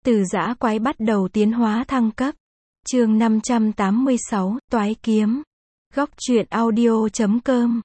Từ dã quái bắt đầu tiến hóa thăng cấp. Chương 586, Toái kiếm. Góc truyện audio.com.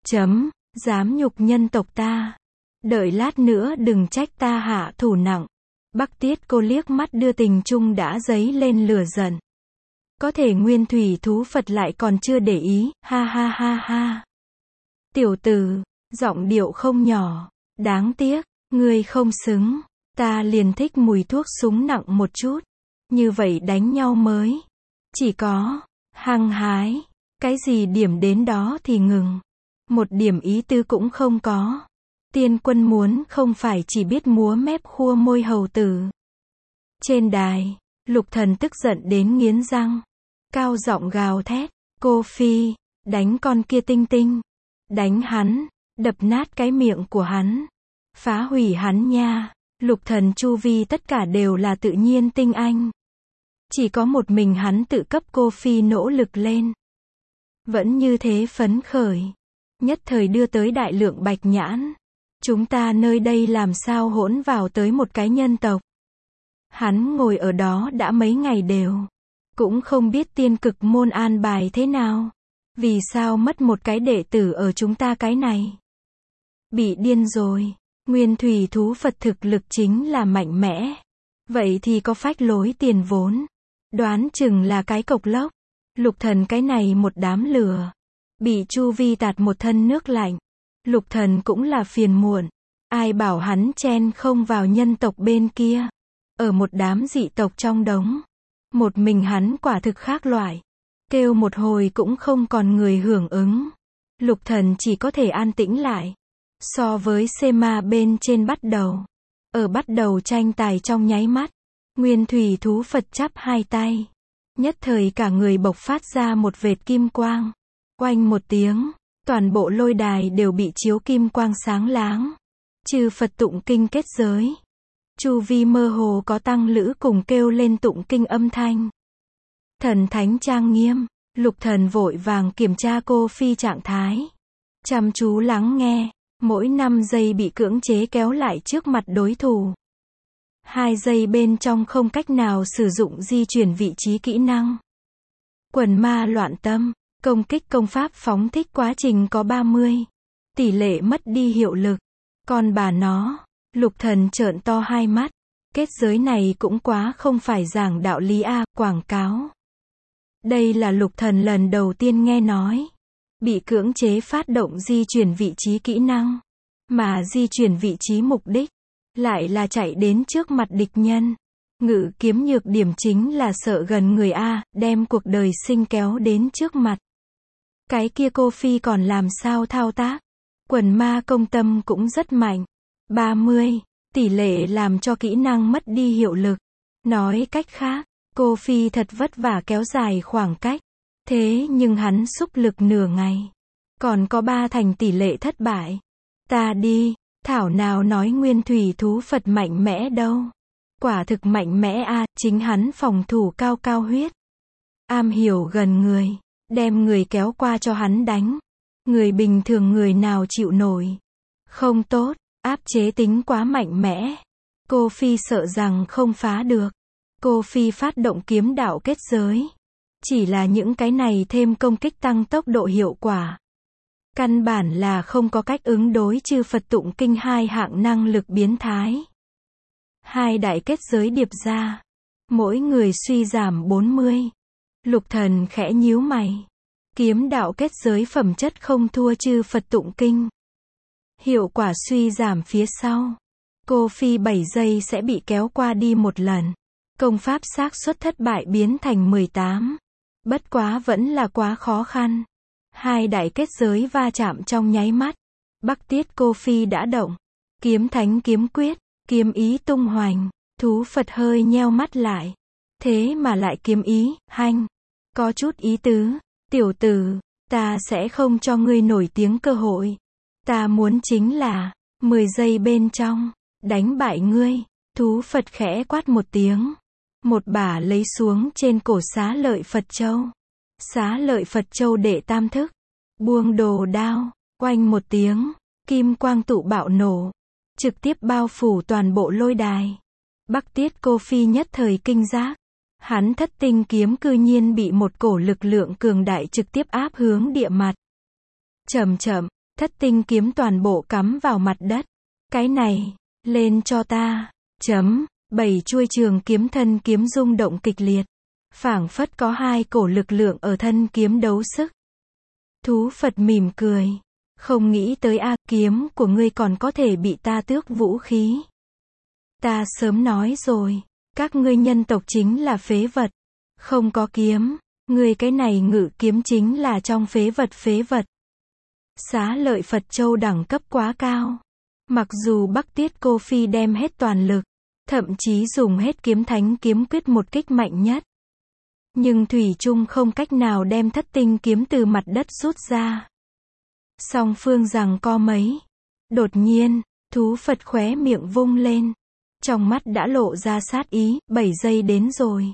Dám nhục nhân tộc ta. Đợi lát nữa đừng trách ta hạ thủ nặng. Bắc Tiết Cô liếc mắt đưa tình chung đã dấy lên lửa giận. Có thể nguyên thủy thú Phật lại còn chưa để ý, ha ha ha ha. Tiểu tử, giọng điệu không nhỏ, đáng tiếc, ngươi không xứng, ta liền thích mùi thuốc súng nặng một chút, như vậy đánh nhau mới, chỉ có, hăng hái, cái gì điểm đến đó thì ngừng, một điểm ý tư cũng không có. Tiên quân muốn không phải chỉ biết múa mép khua môi hầu tử. Trên đài, Lục Thần tức giận đến nghiến răng, cao giọng gào thét, cô Phi, đánh con kia tinh tinh, đánh hắn, đập nát cái miệng của hắn, phá hủy hắn nha. Lục Thần chu vi tất cả đều là tự nhiên tinh anh. Chỉ có một mình hắn tự cấp cô Phi nỗ lực lên. Vẫn như thế phấn khởi, nhất thời đưa tới đại lượng bạch nhãn. Chúng ta nơi đây làm sao hỗn vào tới một cái nhân tộc. Hắn ngồi ở đó đã mấy ngày đều, cũng không biết tiên cực môn an bài thế nào. Vì sao mất một cái đệ tử ở chúng ta cái này? Bị điên rồi, nguyên thủy thú Phật thực lực chính là mạnh mẽ. Vậy thì có phách lối tiền vốn. Đoán chừng là cái cộc lốc. Lục Thần cái này một đám lửa. Bị chu vi tạt một thân nước lạnh. Lục Thần cũng là phiền muộn. Ai bảo hắn chen không vào nhân tộc bên kia. Ở một đám dị tộc trong đống. Một mình hắn quả thực khác loại. Kêu một hồi cũng không còn người hưởng ứng. Lục Thần chỉ có thể an tĩnh lại. So với Sema bên trên bắt đầu. Ở bắt đầu tranh tài trong nháy mắt. Nguyên thủy thú Phật chắp hai tay. Nhất thời cả người bộc phát ra một vệt kim quang. Oanh một tiếng. Toàn bộ lôi đài đều bị chiếu kim quang sáng láng. Chư Phật tụng kinh kết giới. Chu vi mơ hồ có tăng lữ cùng kêu lên tụng kinh âm thanh. Thần thánh trang nghiêm. Lục Thần vội vàng kiểm tra cô Phi trạng thái. Chăm chú lắng nghe. Mỗi 5 giây bị cưỡng chế kéo lại trước mặt đối thủ. 2 giây bên trong không cách nào sử dụng di chuyển vị trí kỹ năng. Quần ma loạn tâm. Công kích công pháp phóng thích quá trình có 30. Tỷ lệ mất đi hiệu lực. Còn bà nó. Lục Thần trợn to hai mắt. Kết giới này cũng quá không phải giảng đạo lý a, quảng cáo. Đây là Lục Thần lần đầu tiên nghe nói. Bị cưỡng chế phát động di chuyển vị trí kỹ năng. Mà di chuyển vị trí mục đích. Lại là chạy đến trước mặt địch nhân. Ngự kiếm nhược điểm chính là sợ gần người a, đem cuộc đời sinh kéo đến trước mặt. Cái kia cô Phi còn làm sao thao tác. Quần ma công tâm cũng rất mạnh. 30. Tỷ lệ làm cho kỹ năng mất đi hiệu lực. Nói cách khác, cô Phi thật vất vả kéo dài khoảng cách. Thế nhưng hắn xúc lực nửa ngày. Còn có 3 thành tỷ lệ thất bại. Ta đi, thảo nào nói nguyên thủy thú Phật mạnh mẽ đâu. Quả thực mạnh mẽ a, chính hắn phòng thủ cao cao huyết. Am hiểu gần người. Đem người kéo qua cho hắn đánh. Người bình thường người nào chịu nổi. Không tốt, áp chế tính quá mạnh mẽ. Cô Phi sợ rằng không phá được. Cô Phi phát động kiếm đạo kết giới. Chỉ là những cái này thêm công kích tăng tốc độ hiệu quả. Căn bản là không có cách ứng đối chư Phật tụng kinh 2 hạng năng lực biến thái. 2 đại kết giới điệp ra. Mỗi người suy giảm 40. Lục Thần khẽ nhíu mày. Kiếm đạo kết giới phẩm chất không thua chư Phật tụng kinh. Hiệu quả suy giảm phía sau. Cô Phi 7 giây sẽ bị kéo qua đi một lần. Công pháp xác suất thất bại biến thành 18. Bất quá vẫn là quá khó khăn. 2 đại kết giới va chạm trong nháy mắt. Bắc Tiết Cô Phi đã động. Kiếm thánh kiếm quyết. Kiếm ý tung hoành. Thú Phật hơi nheo mắt lại. Thế mà lại kiếm ý, hanh. Có chút ý tứ. Tiểu tử, ta sẽ không cho ngươi nổi tiếng cơ hội. Ta muốn chính là 10 giây bên trong đánh bại ngươi. Thú Phật khẽ quát một tiếng. Một bả lấy xuống trên cổ Xá Lợi Phật Châu. Xá Lợi Phật Châu đệ tam thức. Buông đồ đao. Oanh một tiếng. Kim quang tụ bạo nổ. Trực tiếp bao phủ toàn bộ lôi đài. Bắc Tiết Cô Phi nhất thời kinh giác. Hắn thất tinh kiếm cư nhiên bị một cổ lực lượng cường đại trực tiếp áp hướng địa mặt. Chậm chậm, thất tinh kiếm toàn bộ cắm vào mặt đất. Cái này, lên cho ta. Bảy chuôi trường kiếm thân kiếm rung động kịch liệt. Phảng phất có hai cổ lực lượng ở thân kiếm đấu sức. Thú Phật mỉm cười. Không nghĩ tới kiếm của ngươi còn có thể bị ta tước vũ khí. Ta sớm nói rồi, các ngươi nhân tộc chính là phế vật. Không có kiếm, ngươi cái này ngự kiếm chính là trong phế vật. Xá Lợi Phật Châu đẳng cấp quá cao. Mặc dù Bắc Tiết Cô Phi đem hết toàn lực, thậm chí dùng hết kiếm thánh kiếm quyết một kích mạnh nhất. Nhưng thủy chung không cách nào đem thất tinh kiếm từ mặt đất rút ra. Song phương giằng co mấy. Đột nhiên, thú Phật khóe miệng vung lên. Trong mắt đã lộ ra sát ý, 7 giây đến rồi.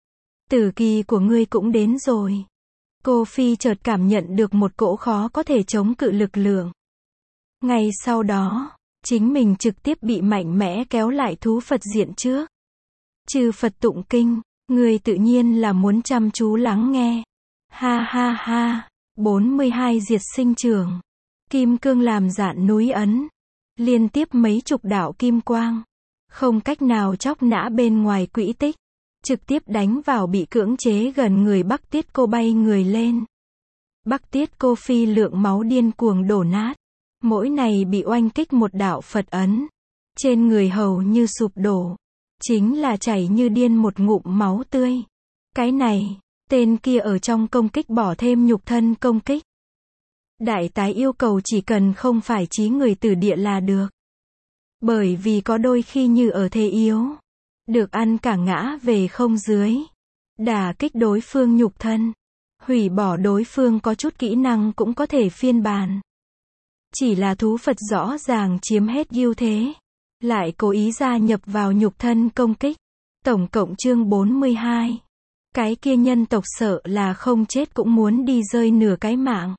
Tử kỳ của ngươi cũng đến rồi. Cô Phi chợt cảm nhận được một cỗ khó có thể chống cự lực lượng. Ngay sau đó, chính mình trực tiếp bị mạnh mẽ kéo lại thú Phật diện trước. Chư Phật tụng kinh, ngươi tự nhiên là muốn chăm chú lắng nghe. Ha ha ha, 42 diệt sinh trưởng. Kim cương làm dạn núi ấn. Liên tiếp mấy chục đạo kim quang. Không cách nào chóc nã bên ngoài quỹ tích. Trực tiếp đánh vào bị cưỡng chế gần người Bắc Tiết Cô bay người lên. Bắc Tiết Cô Phi lượng máu điên cuồng đổ nát. Mỗi này bị oanh kích một đạo Phật ấn. Trên người hầu như sụp đổ. Chính là chảy như điên một ngụm máu tươi. Cái này, tên kia ở trong công kích bỏ thêm nhục thân công kích. Đại tái yêu cầu chỉ cần không phải chí người tử địa là được. Bởi vì có đôi khi như ở thế yếu. Được ăn cả ngã về không dưới. Đả kích đối phương nhục thân. Hủy bỏ đối phương có chút kỹ năng cũng có thể phiên bản. Chỉ là thú Phật rõ ràng chiếm hết ưu thế. Lại cố ý gia nhập vào nhục thân công kích. Tổng cộng chương 42. Cái kia nhân tộc sợ là không chết cũng muốn đi rơi nửa cái mạng.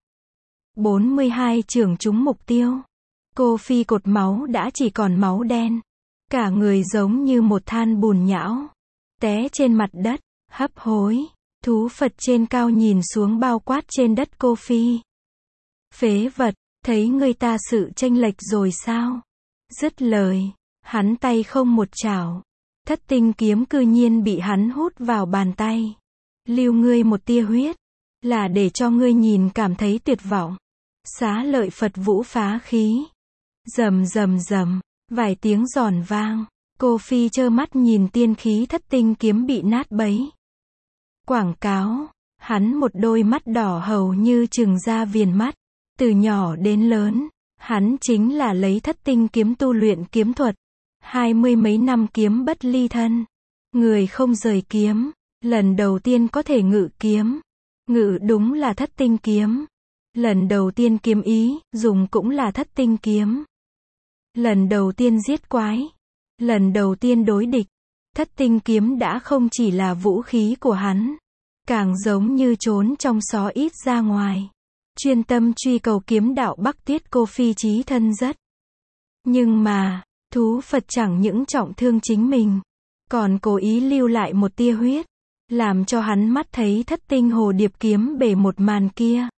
42 trưởng trúng mục tiêu. Cô Phi cột máu đã chỉ còn máu đen. Cả người giống như một than bùn nhão. Té trên mặt đất, hấp hối. Thú Phật trên cao nhìn xuống bao quát trên đất cô Phi. Phế vật, thấy người ta sự chênh lệch rồi sao? Dứt lời, hắn tay không một chảo. Thất tinh kiếm cư nhiên bị hắn hút vào bàn tay. Lưu ngươi một tia huyết. Là để cho ngươi nhìn cảm thấy tuyệt vọng. Xá Lợi Phật vũ phá khí. Rầm rầm rầm. Vài tiếng giòn vang. Cô Phi trơ mắt nhìn tiên khí thất tinh kiếm bị nát bấy. Quảng cáo. Hắn một đôi mắt đỏ hầu như trừng ra viền mắt. Từ nhỏ đến lớn, hắn chính là lấy thất tinh kiếm tu luyện kiếm thuật. 20 mấy năm kiếm bất ly thân. Người không rời kiếm. Lần đầu tiên có thể ngự kiếm. Ngự đúng là thất tinh kiếm. Lần đầu tiên kiếm ý, dùng cũng là thất tinh kiếm. Lần đầu tiên giết quái. Lần đầu tiên đối địch. Thất tinh kiếm đã không chỉ là vũ khí của hắn. Càng giống như trốn trong xó ít ra ngoài. Chuyên tâm truy cầu kiếm đạo Bắc Tiết Cô Phi chí thân rất. Nhưng mà, thú Phật chẳng những trọng thương chính mình. Còn cố ý lưu lại một tia huyết. Làm cho hắn mắt thấy thất tinh hồ điệp kiếm bể một màn kia.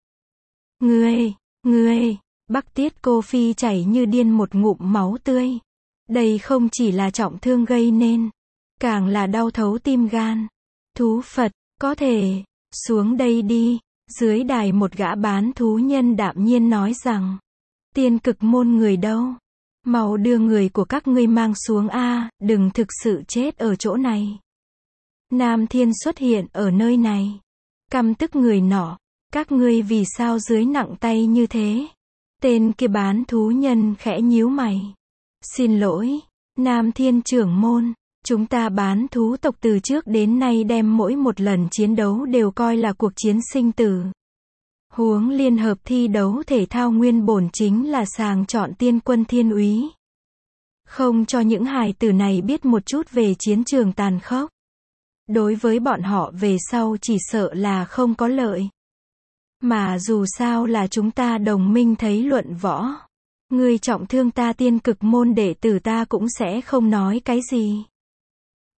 Ngươi, Bắc Tiết Cô Phi chảy như điên một ngụm máu tươi. Đây không chỉ là trọng thương gây nên. Càng là đau thấu tim gan. Thú Phật, có thể, xuống đây đi. Dưới đài một gã bán thú nhân đạm nhiên nói rằng. Tiên Cực môn người đâu? Mau đưa người của các ngươi mang xuống đừng thực sự chết ở chỗ này. Nam Thiên xuất hiện ở nơi này. Căm tức người nọ. Các ngươi vì sao dưới nặng tay như thế? Tên kia bán thú nhân khẽ nhíu mày. Xin lỗi, Nam Thiên trưởng môn. Chúng ta bán thú tộc từ trước đến nay đem mỗi một lần chiến đấu đều coi là cuộc chiến sinh tử. Huống liên hợp thi đấu thể thao nguyên bổn chính là sàng chọn tiên quân thiên úy. Không cho những hài tử này biết một chút về chiến trường tàn khốc. Đối với bọn họ về sau chỉ sợ là không có lợi. Mà dù sao là chúng ta đồng minh thấy luận võ. Ngươi trọng thương ta Tiên Cực môn đệ tử ta cũng sẽ không nói cái gì.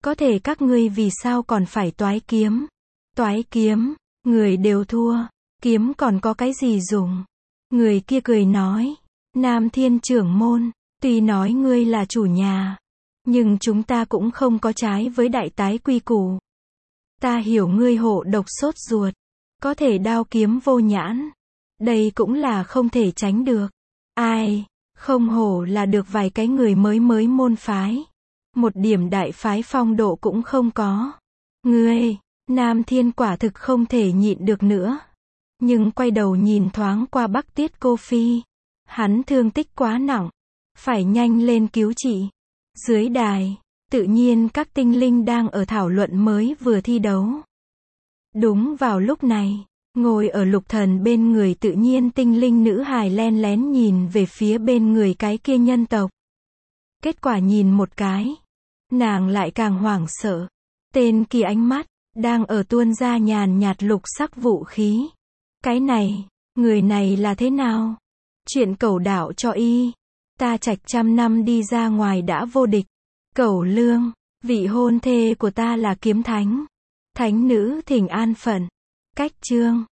Có thể các ngươi vì sao còn phải toái kiếm? Toái kiếm, người đều thua, kiếm còn có cái gì dùng? Người kia cười nói, Nam Thiên trưởng môn, tuy nói ngươi là chủ nhà, nhưng chúng ta cũng không có trái với đại tái quy củ. Ta hiểu ngươi hộ độc sốt ruột, có thể đao kiếm vô nhãn. Đây cũng là không thể tránh được. Ai, không hổ là được vài cái người mới môn phái. Một điểm đại phái phong độ cũng không có. Ngươi, Nam Thiên quả thực không thể nhịn được nữa. Nhưng quay đầu nhìn thoáng qua Bắc Tiết Cô Phi. Hắn thương tích quá nặng. Phải nhanh lên cứu trị. Dưới đài, tự nhiên các tinh linh đang ở thảo luận mới vừa thi đấu. Đúng vào lúc này, ngồi ở Lục Thần bên người tự nhiên tinh linh nữ hài len lén nhìn về phía bên người cái kia nhân tộc. Kết quả nhìn một cái, nàng lại càng hoảng sợ. Tên kia ánh mắt, đang ở tuôn ra nhàn nhạt lục sắc vũ khí. Cái này, người này là thế nào? Chuyện cẩu đạo cho y. Ta trạch 100 năm đi ra ngoài đã vô địch. Cẩu lương, vị hôn thê của ta là kiếm thánh. Thánh nữ thỉnh an phận. Cách chương